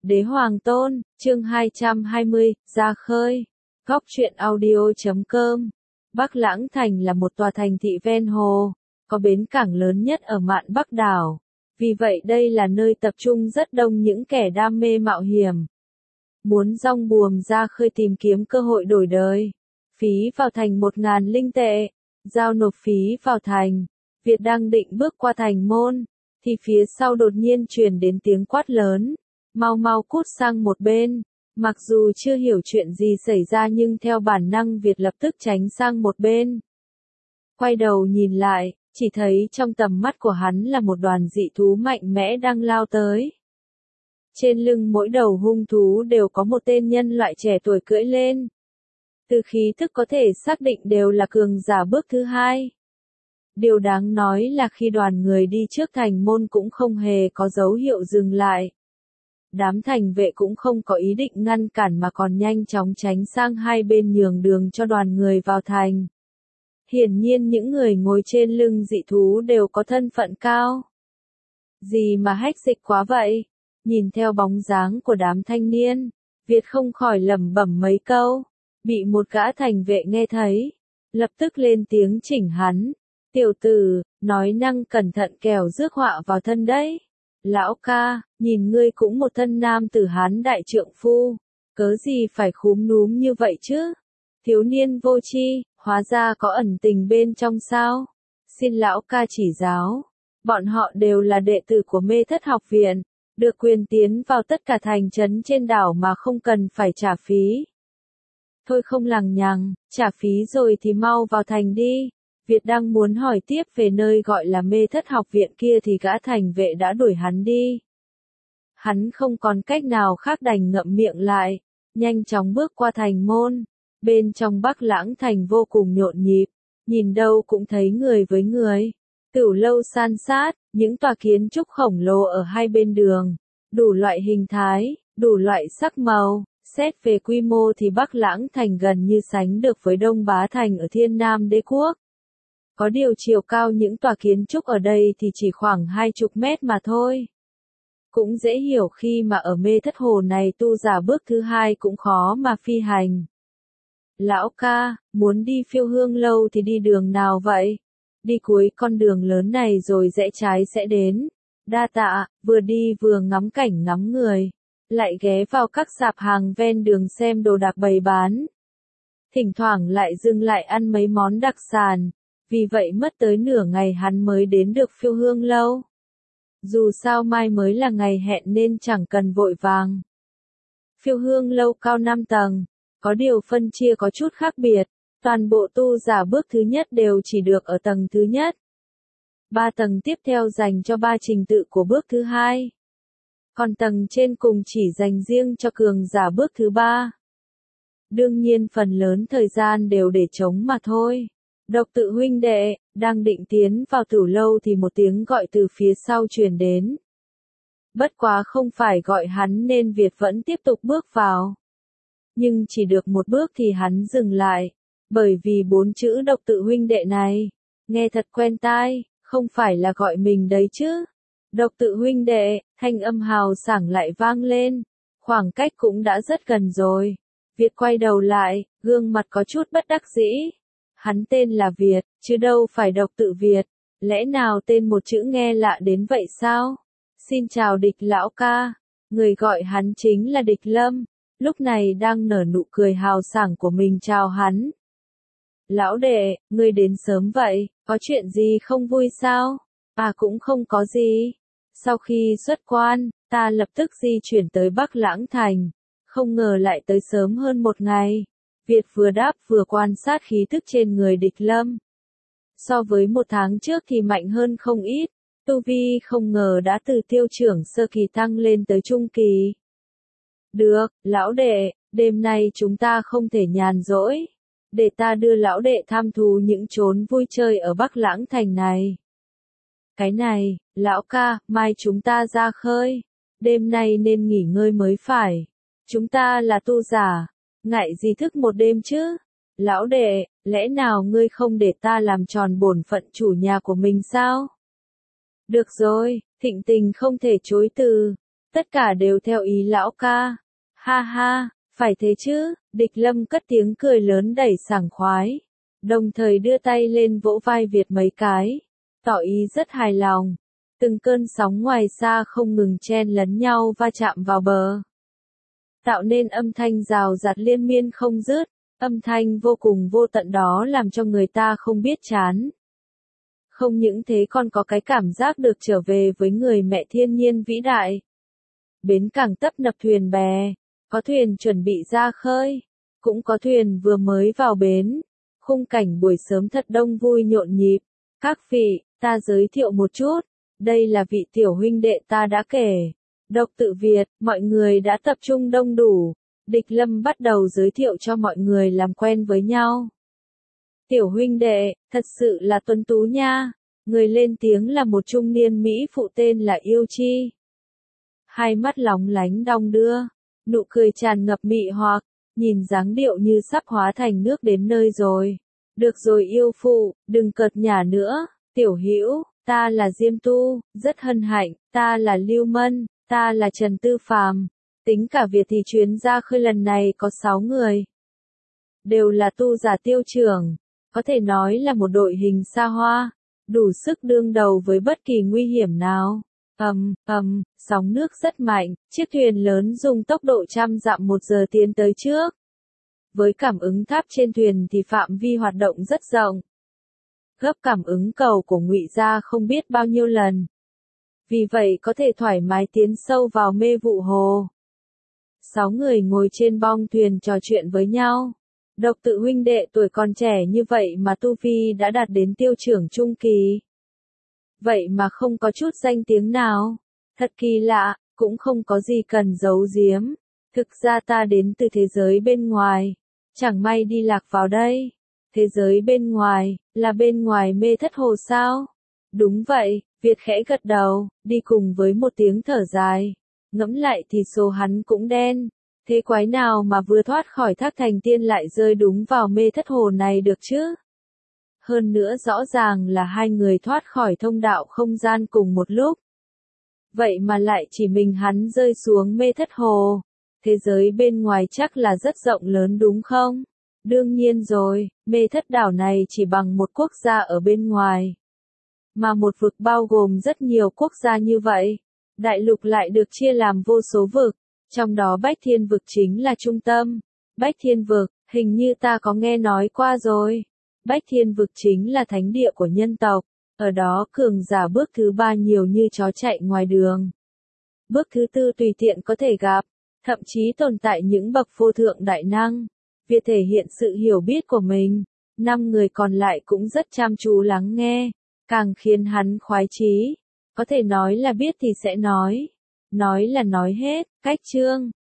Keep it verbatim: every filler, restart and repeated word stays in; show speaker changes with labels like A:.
A: Đế Hoàng Tôn, chương hai trăm hai mươi, ra khơi. Góc truyện audio chấm com. Bắc Lãng Thành là một tòa thành thị ven hồ, có bến cảng lớn nhất ở mạn Bắc đảo. Vì vậy đây là nơi tập trung rất đông những kẻ đam mê mạo hiểm. Muốn dong buồm ra khơi tìm kiếm cơ hội đổi đời. Phí vào thành một ngàn linh tệ. Giao nộp phí vào thành. Việt đang định bước qua thành môn, thì phía sau đột nhiên truyền đến tiếng quát lớn. Mau mau cút sang một bên. Mặc dù chưa hiểu chuyện gì xảy ra nhưng theo bản năng Việt lập tức tránh sang một bên. Quay đầu nhìn lại, chỉ thấy trong tầm mắt của hắn là một đoàn dị thú mạnh mẽ đang lao tới. Trên lưng mỗi đầu hung thú đều có một tên nhân loại trẻ tuổi cưỡi lên. Từ khí thức có thể xác định đều là cường giả bước thứ hai. Điều đáng nói là khi đoàn người đi trước thành môn cũng không hề có dấu hiệu dừng lại. Đám thành vệ cũng không có ý định ngăn cản mà còn nhanh chóng tránh sang hai bên nhường đường cho đoàn người vào thành. Hiển nhiên những người ngồi trên lưng dị thú đều có thân phận cao. Gì mà hách dịch quá vậy? Nhìn theo bóng dáng của đám thanh niên, Việt không khỏi lẩm bẩm mấy câu, bị một gã thành vệ nghe thấy, lập tức lên tiếng chỉnh hắn. Tiểu tử, nói năng cẩn thận kẻo rước họa vào thân đấy. Lão ca, nhìn ngươi cũng một thân nam tử Hán đại trượng phu, cớ gì phải khúm núm như vậy chứ? Thiếu niên vô tri, hóa ra có ẩn tình bên trong sao? Xin lão ca chỉ giáo. Bọn họ đều là đệ tử của Mê Thất học viện, được quyền tiến vào tất cả thành trấn trên đảo mà không cần phải trả phí. Thôi không lằng nhằng, trả phí rồi thì mau vào thành đi. Việt đang muốn hỏi tiếp về nơi gọi là Mê Thất học viện kia thì gã thành vệ đã đuổi hắn đi. Hắn không còn cách nào khác đành ngậm miệng lại, nhanh chóng bước qua thành môn. Bên trong Bắc Lãng Thành vô cùng nhộn nhịp, nhìn đâu cũng thấy người với người. Tửu lâu san sát, những tòa kiến trúc khổng lồ ở hai bên đường, đủ loại hình thái, đủ loại sắc màu. Xét về quy mô thì Bắc Lãng Thành gần như sánh được với Đông Bá Thành ở Thiên Nam Đế Quốc. Có điều chiều cao những tòa kiến trúc ở đây thì chỉ khoảng hai chục mét mà thôi. Cũng dễ hiểu khi mà ở Mê Thất Hồ này tu giả bước thứ hai cũng khó mà phi hành. Lão ca, muốn đi Phiêu Hương Lâu thì đi đường nào vậy? Đi cuối con đường lớn này rồi rẽ trái sẽ đến. Đa tạ, vừa đi vừa ngắm cảnh ngắm người. Lại ghé vào các sạp hàng ven đường xem đồ đạc bày bán. Thỉnh thoảng lại dừng lại ăn mấy món đặc sản. Vì vậy mất tới nửa ngày hắn mới đến được Phiêu Hương Lâu. Dù sao mai mới là ngày hẹn nên chẳng cần vội vàng. Phiêu Hương Lâu cao năm tầng, có điều phân chia có chút khác biệt, toàn bộ tu giả bước thứ nhất đều chỉ được ở tầng thứ nhất. Ba tầng tiếp theo dành cho ba trình tự của bước thứ hai. Còn tầng trên cùng chỉ dành riêng cho cường giả bước thứ ba. Đương nhiên phần lớn thời gian đều để trống mà thôi. Độc Tự huynh đệ, đang định tiến vào Tửu lâu thì một tiếng gọi từ phía sau truyền đến. Bất quá không phải gọi hắn nên Việt vẫn tiếp tục bước vào. Nhưng chỉ được một bước thì hắn dừng lại, bởi vì bốn chữ Độc Tự huynh đệ này, nghe thật quen tai, không phải là gọi mình đấy chứ. Độc Tự huynh đệ, thanh âm hào sảng lại vang lên, khoảng cách cũng đã rất gần rồi. Việt quay đầu lại, gương mặt có chút bất đắc dĩ. Hắn tên là Việt, chứ đâu phải Độc Tự Việt, lẽ nào tên một chữ nghe lạ đến vậy sao? Xin chào Địch lão ca, người gọi hắn chính là Địch Lâm, lúc này đang nở nụ cười hào sảng của mình chào hắn. Lão đệ, ngươi đến sớm vậy, có chuyện gì không vui sao? À cũng không có gì. Sau khi xuất quan, ta lập tức di chuyển tới Bắc Lãng Thành, không ngờ lại tới sớm hơn một ngày. Việt vừa đáp vừa quan sát khí tức trên người Địch Lâm. So với một tháng trước thì mạnh hơn không ít, tu vi không ngờ đã từ tiêu trưởng sơ kỳ tăng lên tới trung kỳ. Được, lão đệ, đêm nay chúng ta không thể nhàn rỗi. Để ta đưa lão đệ tham thú những chốn vui chơi ở Bắc Lãng Thành này. Cái này, lão ca, mai chúng ta ra khơi. Đêm nay nên nghỉ ngơi mới phải. Chúng ta là tu giả. Ngại gì thức một đêm chứ? Lão đệ, lẽ nào ngươi không để ta làm tròn bổn phận chủ nhà của mình sao? Được rồi, Thịnh Tình không thể chối từ. Tất cả đều theo ý lão ca. Ha ha, phải thế chứ, Địch Lâm cất tiếng cười lớn đầy sảng khoái. Đồng thời đưa tay lên vỗ vai Việt mấy cái, tỏ ý rất hài lòng. Từng cơn sóng ngoài xa không ngừng chen lấn nhau va chạm vào bờ, tạo nên âm thanh rào rạt liên miên không dứt, âm thanh vô cùng vô tận đó làm cho người ta không biết chán. Không những thế còn có cái cảm giác được trở về với người mẹ thiên nhiên vĩ đại. Bến cảng tấp nập thuyền bè, có thuyền chuẩn bị ra khơi, cũng có thuyền vừa mới vào bến. Khung cảnh buổi sớm thật đông vui nhộn nhịp. Các vị, ta giới thiệu một chút, đây là vị tiểu huynh đệ ta đã kể. Độc tự Việt, mọi người đã tập trung đông đủ. Địch Lâm bắt đầu giới thiệu cho mọi người làm quen với nhau. Tiểu huynh đệ, thật sự là tuấn tú nha. Người lên tiếng là một trung niên Mỹ phụ tên là Yêu Chi. Hai mắt lóng lánh đong đưa, nụ cười tràn ngập mị hoặc, nhìn dáng điệu như sắp hóa thành nước đến nơi rồi. Được rồi yêu phụ, đừng cợt nhả nữa. Tiểu Hữu, ta là Diêm Tu, rất hân hạnh, ta là Lưu Mân, ta là Trần Tư Phàm. Tính cả Việt thì chuyến ra khơi lần này có sáu người. Đều là tu giả tiêu trưởng, có thể nói là một đội hình xa hoa, đủ sức đương đầu với bất kỳ nguy hiểm nào. Ầm, ầm, sóng nước rất mạnh, chiếc thuyền lớn dùng tốc độ trăm dặm một giờ tiến tới trước. Với cảm ứng tháp trên thuyền thì phạm vi hoạt động rất rộng, gấp cảm ứng cầu của Ngụy gia không biết bao nhiêu lần. Vì vậy có thể thoải mái tiến sâu vào mê vụ hồ. Sáu người ngồi trên bong thuyền trò chuyện với nhau. Độc tự huynh đệ tuổi còn trẻ như vậy mà tu vi đã đạt đến tiêu trưởng trung kỳ. Vậy mà không có chút danh tiếng nào. Thật kỳ lạ, cũng không có gì cần giấu giếm. Thực ra ta đến từ thế giới bên ngoài. Chẳng may đi lạc vào đây. Thế giới bên ngoài, là bên ngoài mê thất hồ sao? Đúng vậy, Việt khẽ gật đầu, đi cùng với một tiếng thở dài. Ngẫm lại thì số hắn cũng đen. Thế quái nào mà vừa thoát khỏi thác thành tiên lại rơi đúng vào mê thất hồ này được chứ? Hơn nữa rõ ràng là hai người thoát khỏi thông đạo không gian cùng một lúc. Vậy mà lại chỉ mình hắn rơi xuống mê thất hồ. Thế giới bên ngoài chắc là rất rộng lớn đúng không? Đương nhiên rồi, mê thất đảo này chỉ bằng một quốc gia ở bên ngoài. Mà một vực bao gồm rất nhiều quốc gia như vậy. Đại lục lại được chia làm vô số vực. Trong đó Bách Thiên vực chính là trung tâm. Bách Thiên vực, hình như ta có nghe nói qua rồi. Bách Thiên vực chính là thánh địa của nhân tộc. Ở đó cường giả bước thứ ba nhiều như chó chạy ngoài đường. Bước thứ tư tùy tiện có thể gặp. Thậm chí tồn tại những bậc vô thượng đại năng. Việc thể hiện sự hiểu biết của mình. Năm người còn lại cũng rất chăm chú lắng nghe. Càng khiến hắn khoái chí. Có thể nói là biết thì sẽ nói. Nói là nói hết, cách chương.